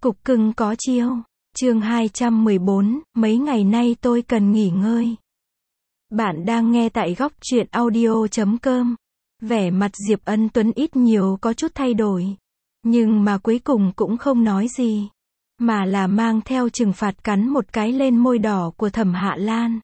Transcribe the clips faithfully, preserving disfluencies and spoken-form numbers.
Cục cưng có chiêu. Chương hai trăm mười bốn, mấy ngày nay tôi cần nghỉ ngơi. Bạn đang nghe tại góc truyện audio chấm com. Vẻ mặt Diệp Ân Tuấn ít nhiều có chút thay đổi. Nhưng mà cuối cùng cũng không nói gì. Mà là mang theo trừng phạt cắn một cái lên môi đỏ của Thẩm Hạ Lan.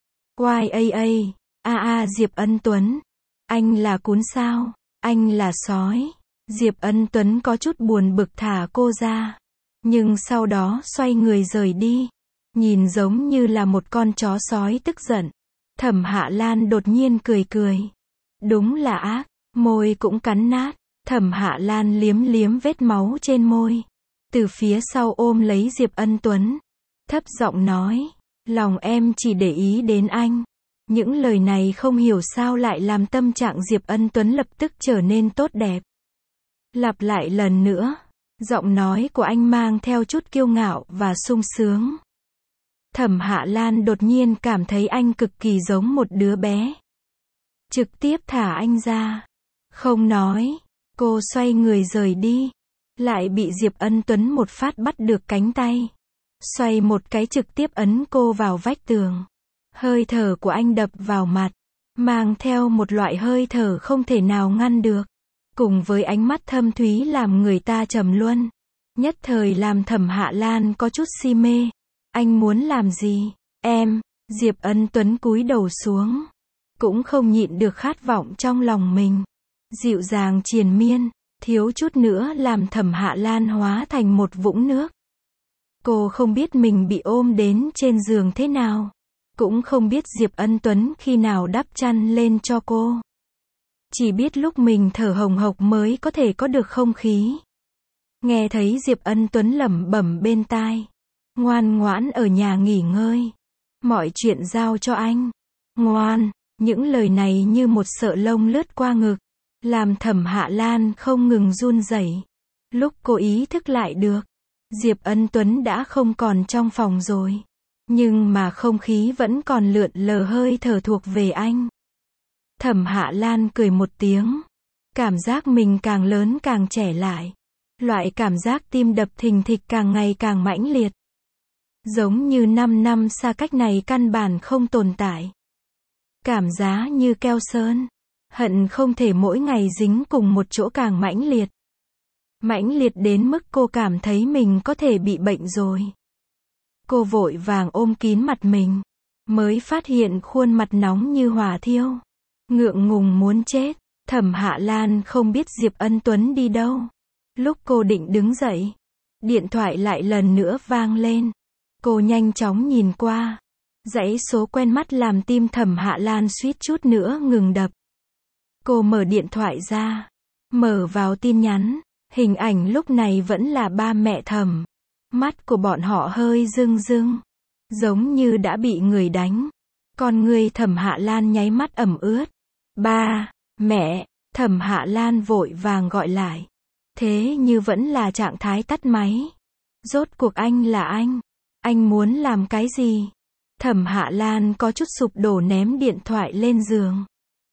Oai a a, a a Diệp Ân Tuấn. Anh là cún sao? Anh là sói. Diệp Ân Tuấn có chút buồn bực thả cô ra. Nhưng sau đó xoay người rời đi. Nhìn giống như là một con chó sói tức giận. Thẩm Hạ Lan đột nhiên cười cười. Đúng là ác, môi cũng cắn nát. Thẩm Hạ Lan liếm liếm vết máu trên môi. Từ phía sau ôm lấy Diệp Ân Tuấn. Thấp giọng nói, lòng em chỉ để ý đến anh. Những lời này không hiểu sao lại làm tâm trạng Diệp Ân Tuấn lập tức trở nên tốt đẹp. Lặp lại lần nữa. Giọng nói của anh mang theo chút kiêu ngạo và sung sướng. Thẩm Hạ Lan đột nhiên cảm thấy anh cực kỳ giống một đứa bé. Trực tiếp thả anh ra. Không nói. Cô xoay người rời đi. Lại bị Diệp Ân Tuấn một phát bắt được cánh tay. Xoay một cái trực tiếp ấn cô vào vách tường. Hơi thở của anh đập vào mặt. Mang theo một loại hơi thở không thể nào ngăn được. Cùng với ánh mắt thâm thúy làm người ta trầm luân. Nhất thời làm Thẩm Hạ Lan có chút si mê. Anh muốn làm gì? Em, Diệp Ân Tuấn cúi đầu xuống. Cũng không nhịn được khát vọng trong lòng mình. Dịu dàng triền miên, thiếu chút nữa làm Thẩm Hạ Lan hóa thành một vũng nước. Cô không biết mình bị ôm đến trên giường thế nào. Cũng không biết Diệp Ân Tuấn khi nào đắp chăn lên cho cô. Chỉ biết lúc mình thở hồng hộc mới có thể có được không khí. Nghe thấy Diệp Ân Tuấn lẩm bẩm bên tai. Ngoan ngoãn ở nhà nghỉ ngơi. Mọi chuyện giao cho anh. Ngoan, những lời này như một sợi lông lướt qua ngực. Làm Thẩm Hạ Lan không ngừng run rẩy. Lúc cô ý thức lại được. Diệp Ân Tuấn đã không còn trong phòng rồi. Nhưng mà không khí vẫn còn lượn lờ hơi thở thuộc về anh. Thẩm Hạ Lan cười một tiếng. Cảm giác mình càng lớn càng trẻ lại. Loại cảm giác tim đập thình thịch càng ngày càng mãnh liệt. Giống như năm năm xa cách này căn bản không tồn tại. Cảm giác như keo sơn. Hận không thể mỗi ngày dính cùng một chỗ càng mãnh liệt. Mãnh liệt đến mức cô cảm thấy mình có thể bị bệnh rồi. Cô vội vàng ôm kín mặt mình. Mới phát hiện khuôn mặt nóng như hỏa thiêu. Ngượng ngùng muốn chết. Thẩm Hạ Lan không biết Diệp Ân Tuấn đi đâu. Lúc cô định đứng dậy, điện thoại lại lần nữa vang lên. Cô nhanh chóng nhìn qua. Dãy số quen mắt làm tim Thẩm Hạ Lan suýt chút nữa ngừng đập. Cô mở điện thoại ra. Mở vào tin nhắn. Hình ảnh lúc này vẫn là ba mẹ Thẩm. Mắt của bọn họ hơi rưng rưng. Giống như đã bị người đánh. Con người Thẩm Hạ Lan nháy mắt ẩm ướt. Ba, mẹ, Thẩm Hạ Lan vội vàng gọi lại. Thế như vẫn là trạng thái tắt máy. Rốt cuộc anh là anh. Anh muốn làm cái gì? Thẩm Hạ Lan có chút sụp đổ ném điện thoại lên giường.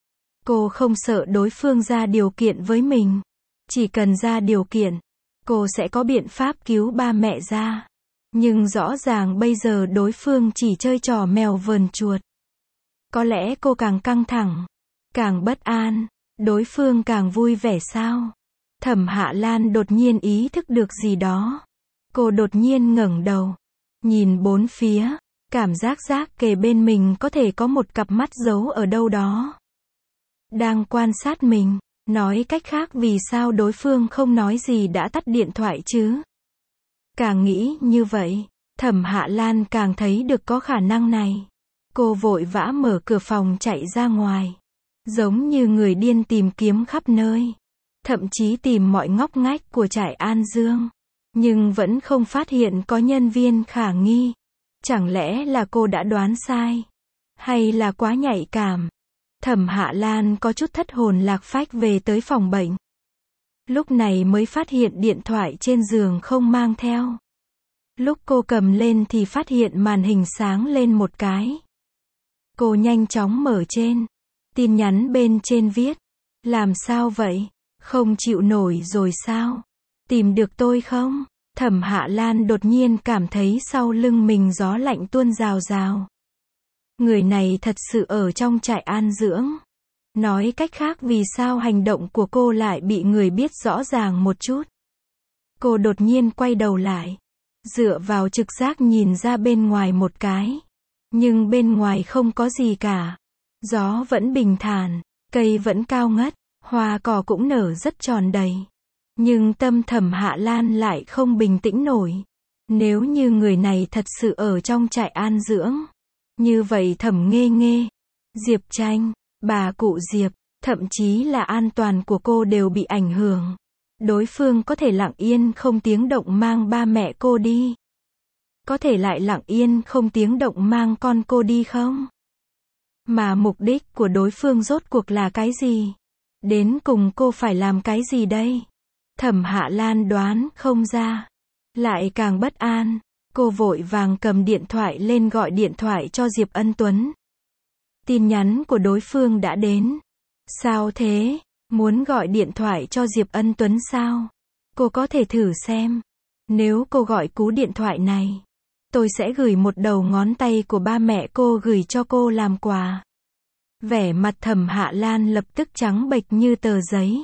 Cô không sợ đối phương ra điều kiện với mình. Chỉ cần ra điều kiện, cô sẽ có biện pháp cứu ba mẹ ra. Nhưng rõ ràng bây giờ đối phương chỉ chơi trò mèo vờn chuột. Có lẽ cô càng căng thẳng, càng bất an, đối phương càng vui vẻ sao? Thẩm Hạ Lan đột nhiên ý thức được gì đó. Cô đột nhiên ngẩng đầu, nhìn bốn phía, cảm giác giác kề bên mình có thể có một cặp mắt giấu ở đâu đó. Đang quan sát mình, nói cách khác vì sao đối phương không nói gì đã tắt điện thoại chứ? Càng nghĩ như vậy, Thẩm Hạ Lan càng thấy được có khả năng này. Cô vội vã mở cửa phòng chạy ra ngoài. Giống như người điên tìm kiếm khắp nơi. Thậm chí tìm mọi ngóc ngách của trại An Dương. Nhưng vẫn không phát hiện có nhân viên khả nghi. Chẳng lẽ là cô đã đoán sai? Hay là quá nhạy cảm? Thẩm Hạ Lan có chút thất hồn lạc phách về tới phòng bệnh. Lúc này mới phát hiện điện thoại trên giường không mang theo. Lúc cô cầm lên thì phát hiện màn hình sáng lên một cái. Cô nhanh chóng mở trên. Tin nhắn bên trên viết. Làm sao vậy? Không chịu nổi rồi sao? Tìm được tôi không? Thẩm Hạ Lan đột nhiên cảm thấy sau lưng mình gió lạnh tuôn rào rào. Người này thật sự ở trong trại an dưỡng. Nói cách khác vì sao hành động của cô lại bị người biết rõ ràng một chút. Cô đột nhiên quay đầu lại. Dựa vào trực giác nhìn ra bên ngoài một cái. Nhưng bên ngoài không có gì cả. Gió vẫn bình thản, cây vẫn cao ngất, hoa cỏ cũng nở rất tròn đầy. Nhưng tâm Thẩm Hạ Lan lại không bình tĩnh nổi. Nếu như người này thật sự ở trong trại an dưỡng. Như vậy Thẩm Nghê Nghê, Diệp Tranh, bà cụ Diệp, thậm chí là an toàn của cô đều bị ảnh hưởng. Đối phương có thể lặng yên không tiếng động mang ba mẹ cô đi. Có thể lại lặng yên không tiếng động mang con cô đi không? Mà mục đích của đối phương rốt cuộc là cái gì? Đến cùng cô phải làm cái gì đây? Thẩm Hạ Lan đoán không ra. Lại càng bất an. Cô vội vàng cầm điện thoại lên gọi điện thoại cho Diệp Ân Tuấn. Tin nhắn của đối phương đã đến. Sao thế? Muốn gọi điện thoại cho Diệp Ân Tuấn sao? Cô có thể thử xem. Nếu cô gọi cú điện thoại này, tôi sẽ gửi một đầu ngón tay của ba mẹ cô gửi cho cô làm quà. Vẻ mặt Thẩm Hạ Lan lập tức trắng bệch như tờ giấy.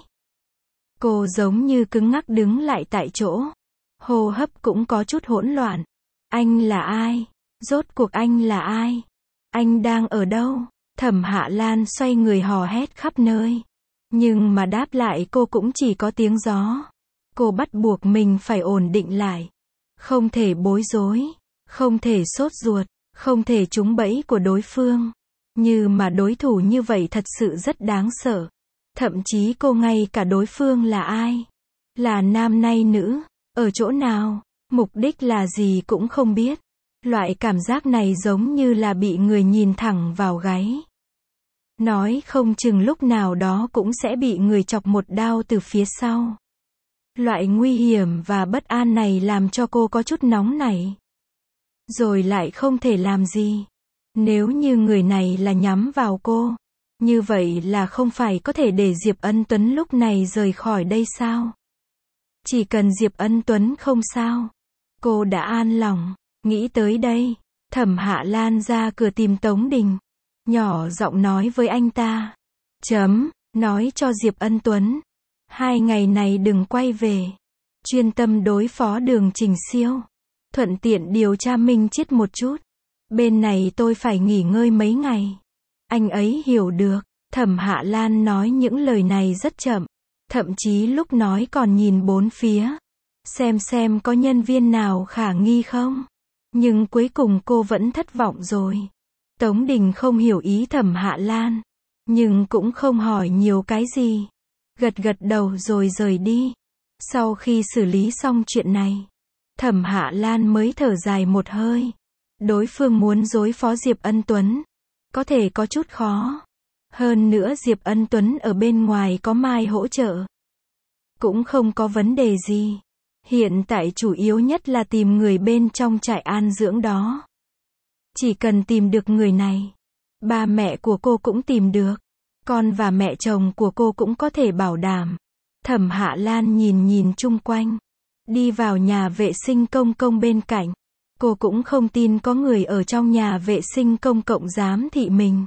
Cô giống như cứng ngắc đứng lại tại chỗ. Hô hấp cũng có chút hỗn loạn. Anh là ai? Rốt cuộc anh là ai? Anh đang ở đâu? Thẩm Hạ Lan xoay người hò hét khắp nơi. Nhưng mà đáp lại cô cũng chỉ có tiếng gió. Cô bắt buộc mình phải ổn định lại. Không thể bối rối. Không thể sốt ruột. Không thể trúng bẫy của đối phương. Như mà đối thủ như vậy thật sự rất đáng sợ. Thậm chí cô ngay cả đối phương là ai? Là nam hay nữ? Ở chỗ nào? Mục đích là gì cũng không biết. Loại cảm giác này giống như là bị người nhìn thẳng vào gáy. Nói không chừng lúc nào đó cũng sẽ bị người chọc một đao từ phía sau. Loại nguy hiểm và bất an này làm cho cô có chút nóng nảy. Rồi lại không thể làm gì. Nếu như người này là nhắm vào cô, như vậy là không phải có thể để Diệp Ân Tuấn lúc này rời khỏi đây sao? Chỉ cần Diệp Ân Tuấn không sao, cô đã an lòng. Nghĩ tới đây, Thẩm Hạ Lan ra cửa tìm Tống Đình. Nhỏ giọng nói với anh ta. Chấm, nói cho Diệp Ân Tuấn. Hai ngày này đừng quay về. Chuyên tâm đối phó Đường Trình Siêu. Thuận tiện điều tra Minh Chiết một chút. Bên này tôi phải nghỉ ngơi mấy ngày. Anh ấy hiểu được. Thẩm Hạ Lan nói những lời này rất chậm. Thậm chí lúc nói còn nhìn bốn phía. Xem xem có nhân viên nào khả nghi không. Nhưng cuối cùng cô vẫn thất vọng rồi. Tống Đình không hiểu ý Thẩm Hạ Lan. Nhưng cũng không hỏi nhiều cái gì. Gật gật đầu rồi rời đi. Sau khi xử lý xong chuyện này, Thẩm Hạ Lan mới thở dài một hơi. Đối phương muốn đối phó Diệp Ân Tuấn. Có thể có chút khó. Hơn nữa Diệp Ân Tuấn ở bên ngoài có Mai hỗ trợ. Cũng không có vấn đề gì. Hiện tại chủ yếu nhất là tìm người bên trong trại an dưỡng đó. Chỉ cần tìm được người này, ba mẹ của cô cũng tìm được. Con và mẹ chồng của cô cũng có thể bảo đảm. Thẩm Hạ Lan nhìn nhìn chung quanh. Đi vào nhà vệ sinh công cộng bên cạnh. Cô cũng không tin có người ở trong nhà vệ sinh công cộng giám thị mình.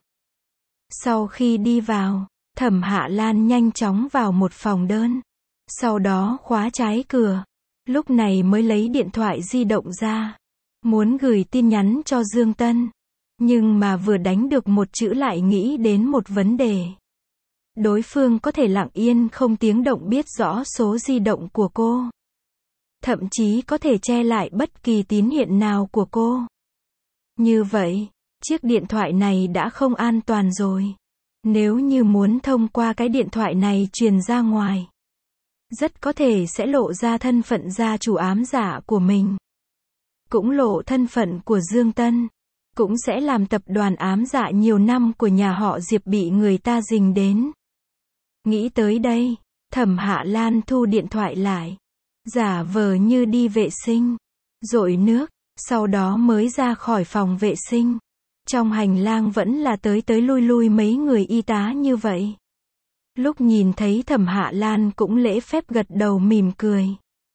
Sau khi đi vào, Thẩm Hạ Lan nhanh chóng vào một phòng đơn. Sau đó khóa trái cửa. Lúc này mới lấy điện thoại di động ra. Muốn gửi tin nhắn cho Dương Tân. Nhưng mà vừa đánh được một chữ lại nghĩ đến một vấn đề. Đối phương có thể lặng yên không tiếng động biết rõ số di động của cô. Thậm chí có thể che lại bất kỳ tín hiệu nào của cô. Như vậy, chiếc điện thoại này đã không an toàn rồi. Nếu như muốn thông qua cái điện thoại này truyền ra ngoài, rất có thể sẽ lộ ra thân phận gia chủ ám giả của mình. Cũng lộ thân phận của Dương Tân. Cũng sẽ làm tập đoàn ám dạ nhiều năm của nhà họ Diệp bị người ta dính đến. Nghĩ tới đây, Thẩm Hạ Lan thu điện thoại lại. Giả vờ như đi vệ sinh. Dội nước, sau đó mới ra khỏi phòng vệ sinh. Trong hành lang vẫn là tới tới lui lui mấy người y tá như vậy. Lúc nhìn thấy Thẩm Hạ Lan cũng lễ phép gật đầu mỉm cười.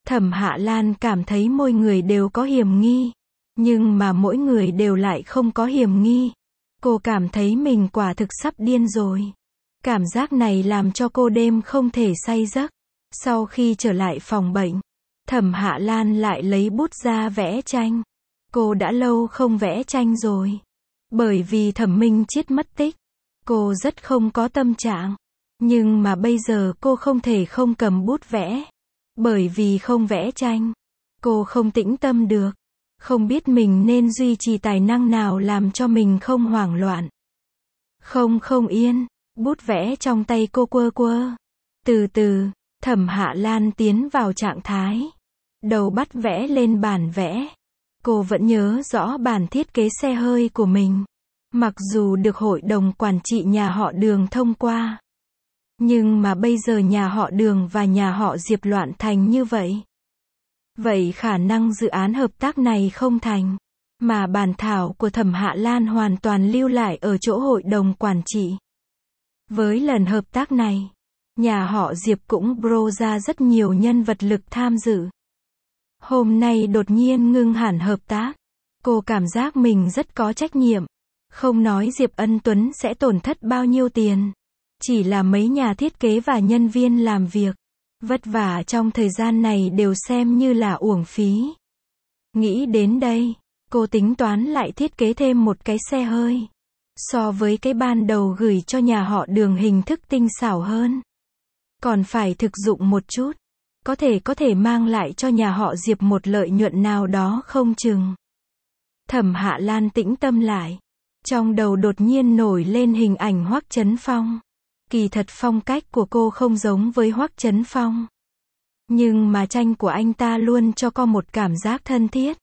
Thẩm Hạ Lan cảm thấy mỗi người đều có hiểm nghi, nhưng mà mỗi người đều lại không có hiểm nghi. Cô cảm thấy mình quả thực sắp điên rồi. Cảm giác này làm cho cô đêm không thể say giấc. Sau khi trở lại phòng bệnh, Thẩm Hạ Lan lại lấy bút ra vẽ tranh. Cô đã lâu không vẽ tranh rồi. Bởi vì Thẩm Minh Chiết mất tích, cô rất không có tâm trạng. Nhưng mà bây giờ cô không thể không cầm bút vẽ. Bởi vì không vẽ tranh, cô không tĩnh tâm được. Không biết mình nên duy trì tài năng nào làm cho mình không hoảng loạn. Không không yên, bút vẽ trong tay cô quơ quơ. Từ từ, Thẩm Hạ Lan tiến vào trạng thái. Đầu bắt vẽ lên bản vẽ. Cô vẫn nhớ rõ bản thiết kế xe hơi của mình. Mặc dù được hội đồng quản trị nhà họ Đường thông qua. Nhưng mà bây giờ nhà họ Đường và nhà họ Diệp loạn thành như vậy. Vậy khả năng dự án hợp tác này không thành. Mà bản thảo của Thẩm Hạ Lan hoàn toàn lưu lại ở chỗ hội đồng quản trị. Với lần hợp tác này, nhà họ Diệp cũng bro ra rất nhiều nhân vật lực tham dự. Hôm nay đột nhiên ngưng hẳn hợp tác. Cô cảm giác mình rất có trách nhiệm. Không nói Diệp Ân Tuấn sẽ tổn thất bao nhiêu tiền. Chỉ là mấy nhà thiết kế và nhân viên làm việc. Vất vả trong thời gian này đều xem như là uổng phí. Nghĩ đến đây, cô tính toán lại thiết kế thêm một cái xe hơi. So với cái ban đầu gửi cho nhà họ Đường hình thức tinh xảo hơn. Còn phải thực dụng một chút. Có thể có thể mang lại cho nhà họ Diệp một lợi nhuận nào đó không chừng. Thẩm Hạ Lan tĩnh tâm lại. Trong đầu đột nhiên nổi lên hình ảnh Hoắc Chấn Phong. Kỳ thật phong cách của cô không giống với Hoắc Chấn Phong. Nhưng mà tranh của anh ta luôn cho cô một cảm giác thân thiết.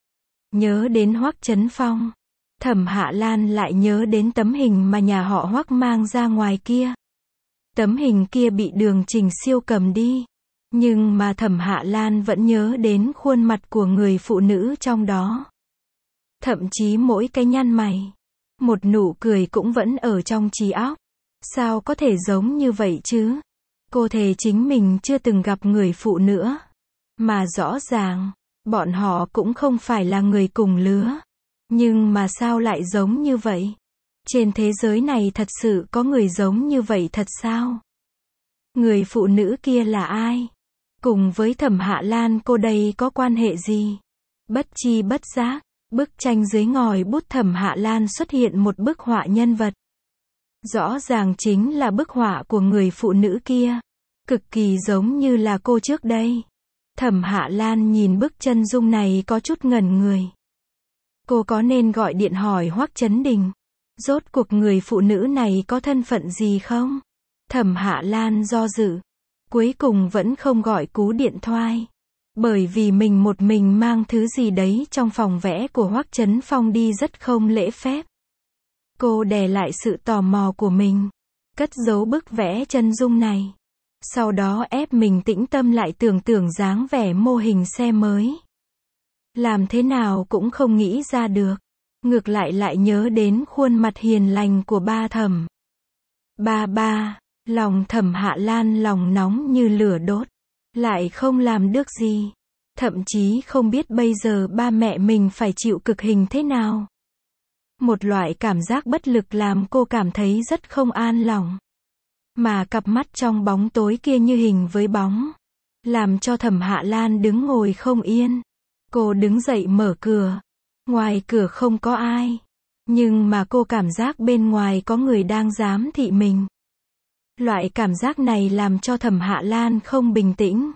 Nhớ đến Hoắc Chấn Phong, Thẩm Hạ Lan lại nhớ đến tấm hình mà nhà họ Hoắc mang ra ngoài kia. Tấm hình kia bị Đường Trình Siêu cầm đi. Nhưng mà Thẩm Hạ Lan vẫn nhớ đến khuôn mặt của người phụ nữ trong đó. Thậm chí mỗi cái nhăn mày, một nụ cười cũng vẫn ở trong trí óc. Sao có thể giống như vậy chứ? Cô thề chính mình chưa từng gặp người phụ nữa. Mà rõ ràng, bọn họ cũng không phải là người cùng lứa. Nhưng mà sao lại giống như vậy? Trên thế giới này thật sự có người giống như vậy thật sao? Người phụ nữ kia là ai? Cùng với Thẩm Hạ Lan cô đây có quan hệ gì? Bất chi bất giác, bức tranh dưới ngòi bút Thẩm Hạ Lan xuất hiện một bức họa nhân vật. Rõ ràng chính là bức họa của người phụ nữ kia. Cực kỳ giống như là cô trước đây. Thẩm Hạ Lan nhìn bức chân dung này có chút ngẩn người. Cô có nên gọi điện hỏi Hoắc Chấn Đình? Rốt cuộc người phụ nữ này có thân phận gì không? Thẩm Hạ Lan do dự. Cuối cùng vẫn không gọi cú điện thoại. Bởi vì mình một mình mang thứ gì đấy trong phòng vẽ của Hoắc Chấn Phong đi rất không lễ phép. Cô đè lại sự tò mò của mình. Cất giấu bức vẽ chân dung này. Sau đó ép mình tĩnh tâm lại tưởng tượng dáng vẻ mô hình xe mới. Làm thế nào cũng không nghĩ ra được. Ngược lại lại nhớ đến khuôn mặt hiền lành của ba Thẩm. Ba ba, lòng Thẩm Hạ Lan lòng nóng như lửa đốt. Lại không làm được gì. Thậm chí không biết bây giờ ba mẹ mình phải chịu cực hình thế nào. Một loại cảm giác bất lực làm cô cảm thấy rất không an lòng. Mà cặp mắt trong bóng tối kia như hình với bóng. Làm cho Thẩm Hạ Lan đứng ngồi không yên. Cô đứng dậy mở cửa. Ngoài cửa không có ai. Nhưng mà cô cảm giác bên ngoài có người đang giám thị mình. Loại cảm giác này làm cho Thẩm Hạ Lan không bình tĩnh.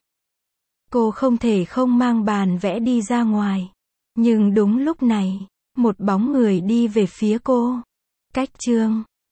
Cô không thể không mang bàn vẽ đi ra ngoài. Nhưng đúng lúc này, một bóng người đi về phía cô. Cách Trương,